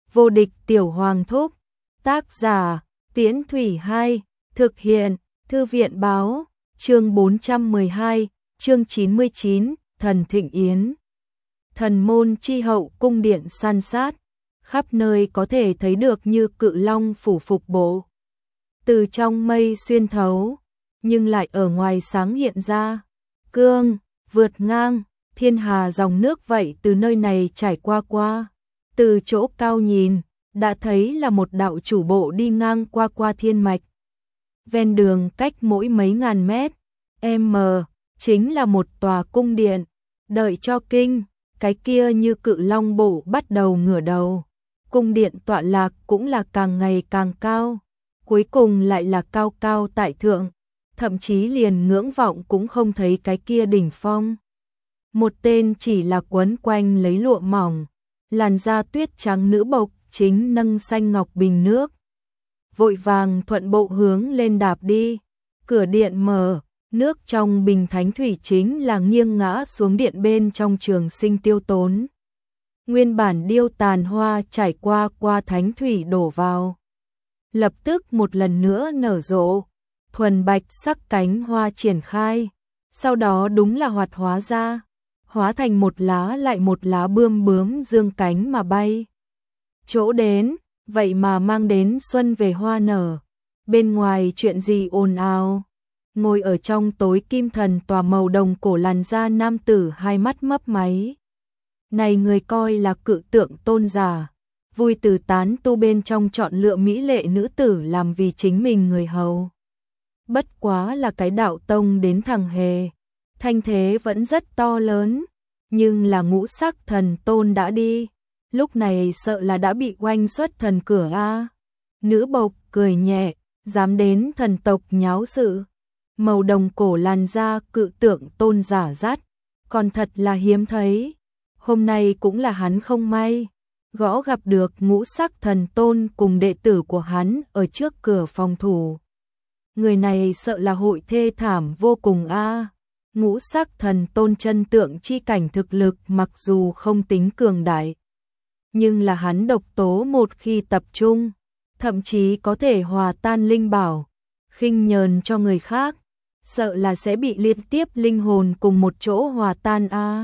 Vô địch tiểu hoàng thúc. Tác giả, Tiễn Thủy 2, thực hiện, Thư viện báo, chương 412, chương 99, Thần Thịnh Yến. Thần môn chi hậu cung điện san sát, khắp nơi có thể thấy được như cự long phủ phục bộ. Từ trong mây xuyên thấu, nhưng lại ở ngoài sáng hiện ra, cương, vượt ngang, thiên hà dòng nước vậy từ nơi này trải qua. Từ chỗ cao nhìn, đã thấy là một đạo chủ bộ đi ngang qua thiên mạch. Ven đường cách mỗi mấy ngàn mét, chính là một tòa cung điện, đợi cho kinh, cái kia như cự long bộ bắt đầu ngửa đầu. Cung điện tọa lạc cũng là càng ngày càng cao, cuối cùng lại là cao cao tại thượng, thậm chí liền ngưỡng vọng cũng không thấy cái kia đỉnh phong. Một tên chỉ là quấn quanh lấy lụa mỏng, làn da tuyết trắng nữ bộc chính nâng xanh ngọc bình nước. Vội vàng thuận bộ hướng lên đạp đi, cửa điện mở, nước trong bình thánh thủy chính là nghiêng ngã xuống điện bên trong trường sinh tiêu tốn. Nguyên bản điêu tàn hoa trải qua thánh thủy đổ vào. Lập tức một lần nữa nở rộ, thuần bạch sắc cánh hoa triển khai, sau đó đúng là hoạt hóa ra, hóa thành một lá lại một lá bướm dương cánh mà bay. Chỗ đến, vậy mà mang đến xuân về hoa nở. Bên ngoài chuyện gì ồn ào? Ngồi ở trong tối kim thần tòa màu đồng cổ làn da nam tử hai mắt mấp máy. Này người coi là cự tượng tôn giả, vui từ tán tu bên trong chọn lựa mỹ lệ nữ tử làm vì chính mình người hầu. Bất quá là cái đạo tông đến thằng hề, thanh thế vẫn rất to lớn, nhưng là ngũ sắc thần tôn đã đi, lúc này sợ là đã bị oanh xuất thần cửa a. Nữ bộc cười nhẹ, dám đến thần tộc nháo sự. Màu đồng cổ làn da cự tượng tôn giả dắt, còn thật là hiếm thấy. Hôm nay cũng là hắn không may, gõ gặp được ngũ sắc thần tôn cùng đệ tử của hắn ở trước cửa phòng thủ. Người này sợ là hội thê thảm vô cùng a. Ngũ sắc thần tôn chân tượng chi cảnh thực lực mặc dù không tính cường đại, nhưng là hắn độc tố một khi tập trung, thậm chí có thể hòa tan linh bảo, khinh nhờn cho người khác, sợ là sẽ bị liên tiếp linh hồn cùng một chỗ hòa tan a.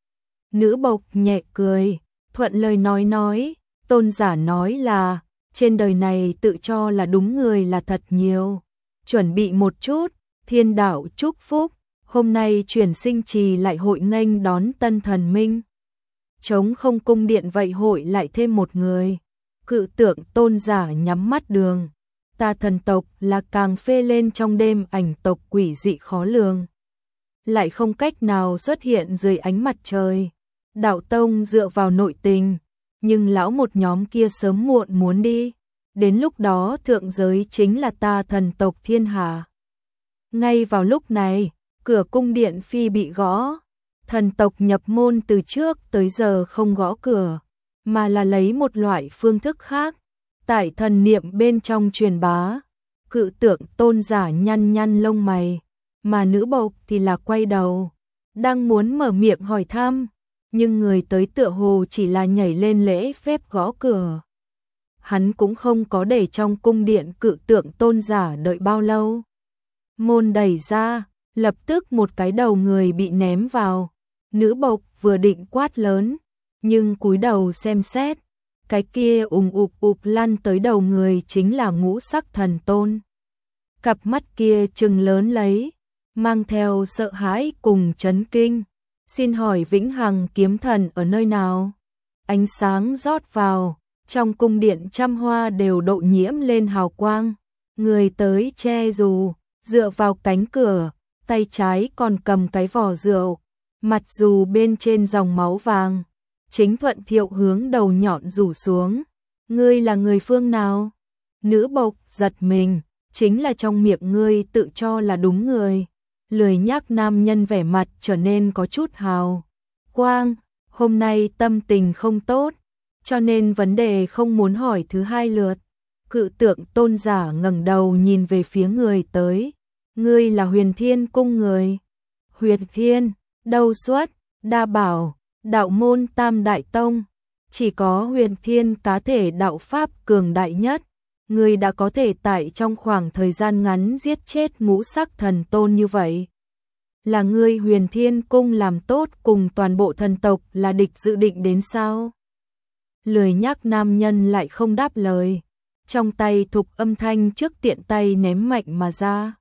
Nữ bộc nhẹ cười, thuận lời nói, tôn giả nói là, trên đời này tự cho là đúng người là thật nhiều. Chuẩn bị một chút, thiên đạo chúc phúc, hôm nay chuyển sinh trì lại hội nghênh đón tân thần minh. Trống không cung điện vậy hội lại thêm một người. Cự tượng tôn giả nhắm mắt đường. Ta thần tộc là càng phê lên trong đêm ảnh tộc quỷ dị khó lường. Lại không cách nào xuất hiện dưới ánh mặt trời. Đạo tông dựa vào nội tình, nhưng lão một nhóm kia sớm muộn muốn đi. Đến lúc đó thượng giới chính là ta thần tộc thiên hà. Ngay vào lúc này, cửa cung điện phi bị gõ. Thần tộc nhập môn từ trước tới giờ không gõ cửa, mà là lấy một loại phương thức khác. Tại thần niệm bên trong truyền bá, cự tượng tôn giả nhăn lông mày, mà nữ bộc thì là quay đầu, đang muốn mở miệng hỏi thăm, nhưng người tới tựa hồ chỉ là nhảy lên lễ phép gõ cửa. Hắn cũng không có để trong cung điện cự tượng tôn giả đợi bao lâu. Môn đẩy ra, lập tức một cái đầu người bị ném vào. Nữ bộc vừa định quát lớn, nhưng cúi đầu xem xét, cái kia ụp lăn tới đầu người chính là ngũ sắc thần tôn. Cặp mắt kia trừng lớn lấy, mang theo sợ hãi cùng chấn kinh. Xin hỏi vĩnh hằng kiếm thần ở nơi nào? Ánh sáng rót vào, trong cung điện trăm hoa đều độ nhiễm lên hào quang. Người tới che dù, dựa vào cánh cửa, tay trái còn cầm cái vò rượu, mặt dù bên trên dòng máu vàng. Chính thuận thiệu hướng đầu nhọn rủ xuống. Ngươi là người phương nào? Nữ bộc giật mình, chính là trong miệng ngươi tự cho là đúng người. Lười nhác nam nhân vẻ mặt trở nên có chút hào quang, hôm nay tâm tình không tốt, cho nên vấn đề không muốn hỏi thứ hai lượt. Cự tượng tôn giả ngẩng đầu nhìn về phía người tới. Ngươi là Huyền Thiên cung người. Huyền Thiên, đâu xuất, đa bảo, đạo môn tam đại tông. chỉ có Huyền Thiên cá thể đạo pháp cường đại nhất, ngươi đã có thể tại trong khoảng thời gian ngắn giết chết ngũ sắc thần tôn như vậy. Là ngươi Huyền Thiên cung làm tốt cùng toàn bộ thần tộc là địch dự định đến sao? Lười nhác nam nhân lại không đáp lời, trong tay thục âm thanh trước tiện tay ném mạnh mà ra.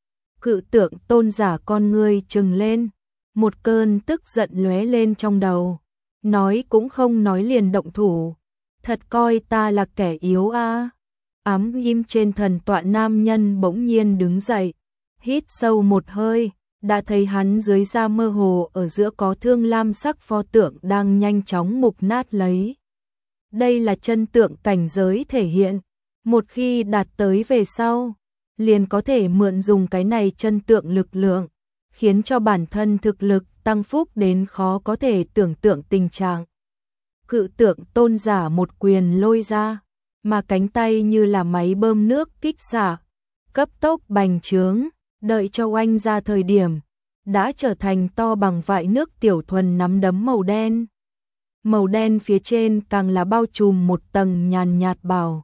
Cự tượng tôn giả con ngươi trừng lên, một cơn tức giận lóe lên trong đầu, nói cũng không nói liền động thủ, thật coi ta là kẻ yếu a. Ám ghim trên thần tọa nam nhân bỗng nhiên đứng dậy, hít sâu một hơi, đã thấy hắn dưới da mơ hồ ở giữa có thương lam sắc pho tượng đang nhanh chóng mục nát lấy. Đây là chân tượng cảnh giới thể hiện, một khi đạt tới về sau, liền có thể mượn dùng cái này chân tượng lực lượng, khiến cho bản thân thực lực tăng phúc đến khó có thể tưởng tượng tình trạng. Cự tượng tôn giả một quyền lôi ra, mà cánh tay như là máy bơm nước kích xạ, cấp tốc bành trướng, đợi cho oanh ra thời điểm, đã trở thành to bằng vại nước tiểu thuần nắm đấm màu đen. Màu đen phía trên càng là bao trùm một tầng nhàn nhạt bảo.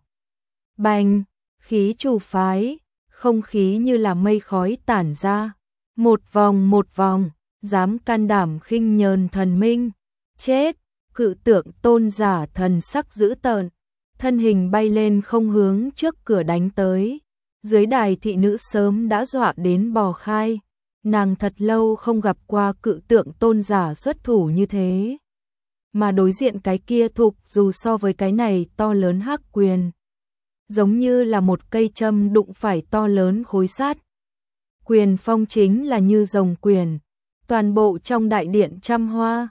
Bành, khí chủ phái, không khí như là mây khói tản ra, một vòng, dám can đảm khinh nhờn thần minh, chết. Cự tượng tôn giả thần sắc dữ tợn, thân hình bay lên không hướng trước cửa đánh tới. Dưới đài thị nữ sớm đã dọa đến bò khai, nàng thật lâu không gặp qua cự tượng tôn giả xuất thủ như thế. Mà đối diện cái kia thục dù so với cái này to lớn hắc quyền, giống như là một cây châm đụng phải to lớn khối sắt. Quyền phong chính là như rồng quyền, toàn bộ trong đại điện trăm hoa,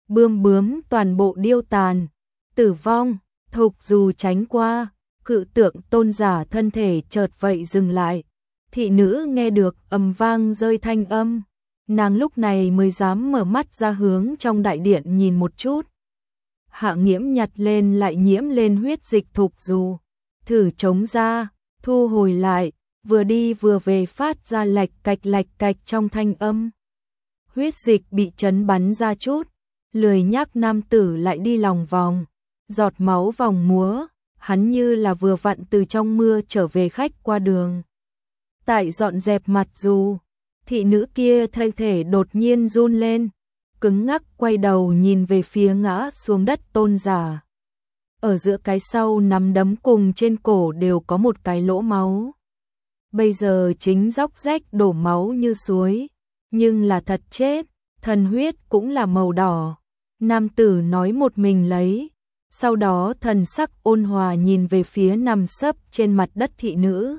bướm toàn bộ điêu tàn, tử vong. Thục dù tránh qua, cự tượng tôn giả thân thể chợt vậy dừng lại. Thị nữ nghe được ầm vang rơi thanh âm, nàng lúc này mới dám mở mắt ra hướng trong đại điện nhìn một chút. Hạ Nghiễm nhặt lên lại nhiễm lên huyết dịch thục dù, thử chống ra, thu hồi lại, vừa đi vừa về phát ra lạch cạch trong thanh âm. Huyết dịch bị chấn bắn ra chút, lười nhác nam tử lại đi lòng vòng, giọt máu vòng múa, hắn như là vừa vặn từ trong mưa trở về khách qua đường. Tại dọn dẹp mặt dù, thị nữ kia thân thể đột nhiên run lên, cứng ngắc quay đầu nhìn về phía ngã xuống đất tôn giả. Ở giữa cái sau nắm đấm cùng trên cổ đều có một cái lỗ máu. Bây giờ chính róc rách đổ máu như suối, nhưng là thật chết, thần huyết cũng là màu đỏ. Nam tử nói một mình lấy, sau đó thần sắc ôn hòa nhìn về phía nằm sấp trên mặt đất thị nữ.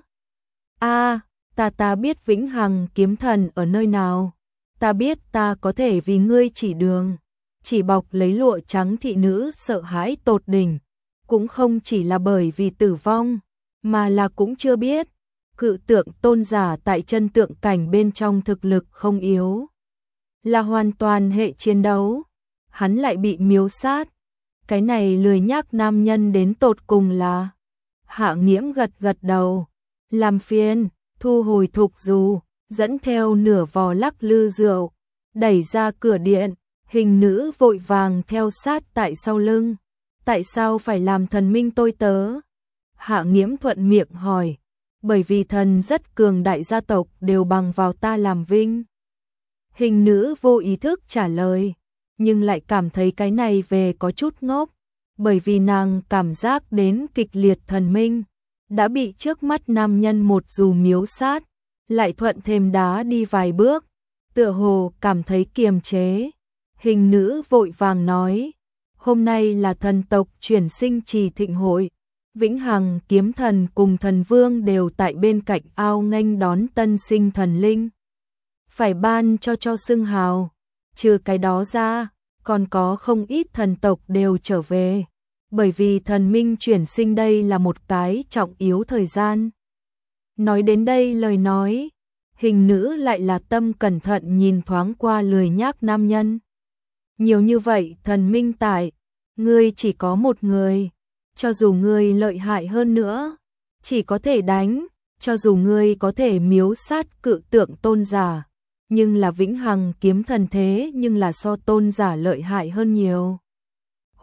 A, ta biết Vĩnh Hằng kiếm thần ở nơi nào, ta biết ta có thể vì ngươi chỉ đường. Chỉ bọc lấy lụa trắng thị nữ sợ hãi tột đỉnh, cũng không chỉ là bởi vì tử vong, mà là cũng chưa biết. Cự tượng tôn giả tại chân tượng cảnh bên trong thực lực không yếu, là hoàn toàn hệ chiến đấu, hắn lại bị miếu sát. Cái này lười nhác nam nhân đến tột cùng là. Hạ Nghiễm gật đầu, làm phiền, thu hồi thục dù, dẫn theo nửa vò lắc lư rượu, đẩy ra cửa điện, hình nữ vội vàng theo sát tại sau lưng. Tại sao phải làm thần minh tôi tớ? Hạ Nghiễm thuận miệng hỏi, bởi vì thần rất cường đại gia tộc đều bằng vào ta làm vinh. Hình nữ vô ý thức trả lời, nhưng lại cảm thấy cái này về có chút ngốc, bởi vì nàng cảm giác đến kịch liệt thần minh, đã bị trước mắt nam nhân một dù miếu sát, lại thuận thêm đá đi vài bước, tựa hồ cảm thấy kiềm chế. Hình nữ vội vàng nói, hôm nay là thần tộc chuyển sinh trì thịnh hội, Vĩnh Hằng kiếm thần cùng thần vương đều tại bên cạnh ao nghênh đón tân sinh thần linh. Phải ban cho xưng hào, trừ cái đó ra, còn có không ít thần tộc đều trở về, bởi vì thần minh chuyển sinh đây là một cái trọng yếu thời gian. Nói đến đây lời nói, hình nữ lại là tâm cẩn thận nhìn thoáng qua lười nhác nam nhân. Nhiều như vậy thần minh tại, ngươi chỉ có một người, cho dù ngươi lợi hại hơn nữa, chỉ có thể đánh, cho dù ngươi có thể miếu sát cự tượng tôn giả, nhưng là Vĩnh Hằng kiếm thần thế nhưng là so tôn giả lợi hại hơn nhiều.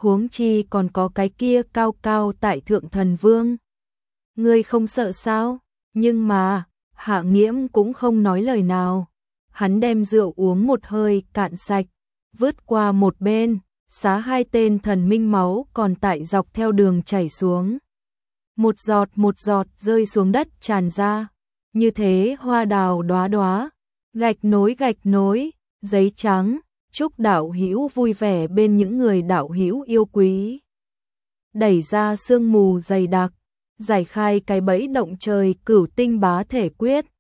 huống chi còn có cái kia cao cao tại thượng thần vương. Ngươi không sợ sao? Nhưng mà, Hạ Nghiễm cũng không nói lời nào. Hắn đem rượu uống một hơi cạn sạch, vứt qua một bên, xá hai tên thần minh máu còn tại dọc theo đường chảy xuống. Một giọt rơi xuống đất tràn ra. Như thế hoa đào đóa đóa, gạch nối, giấy trắng, chúc đạo hữu vui vẻ bên những người đạo hữu yêu quý. Đẩy ra sương mù dày đặc, giải khai cái bẫy động trời cửu tinh bá thể quyết,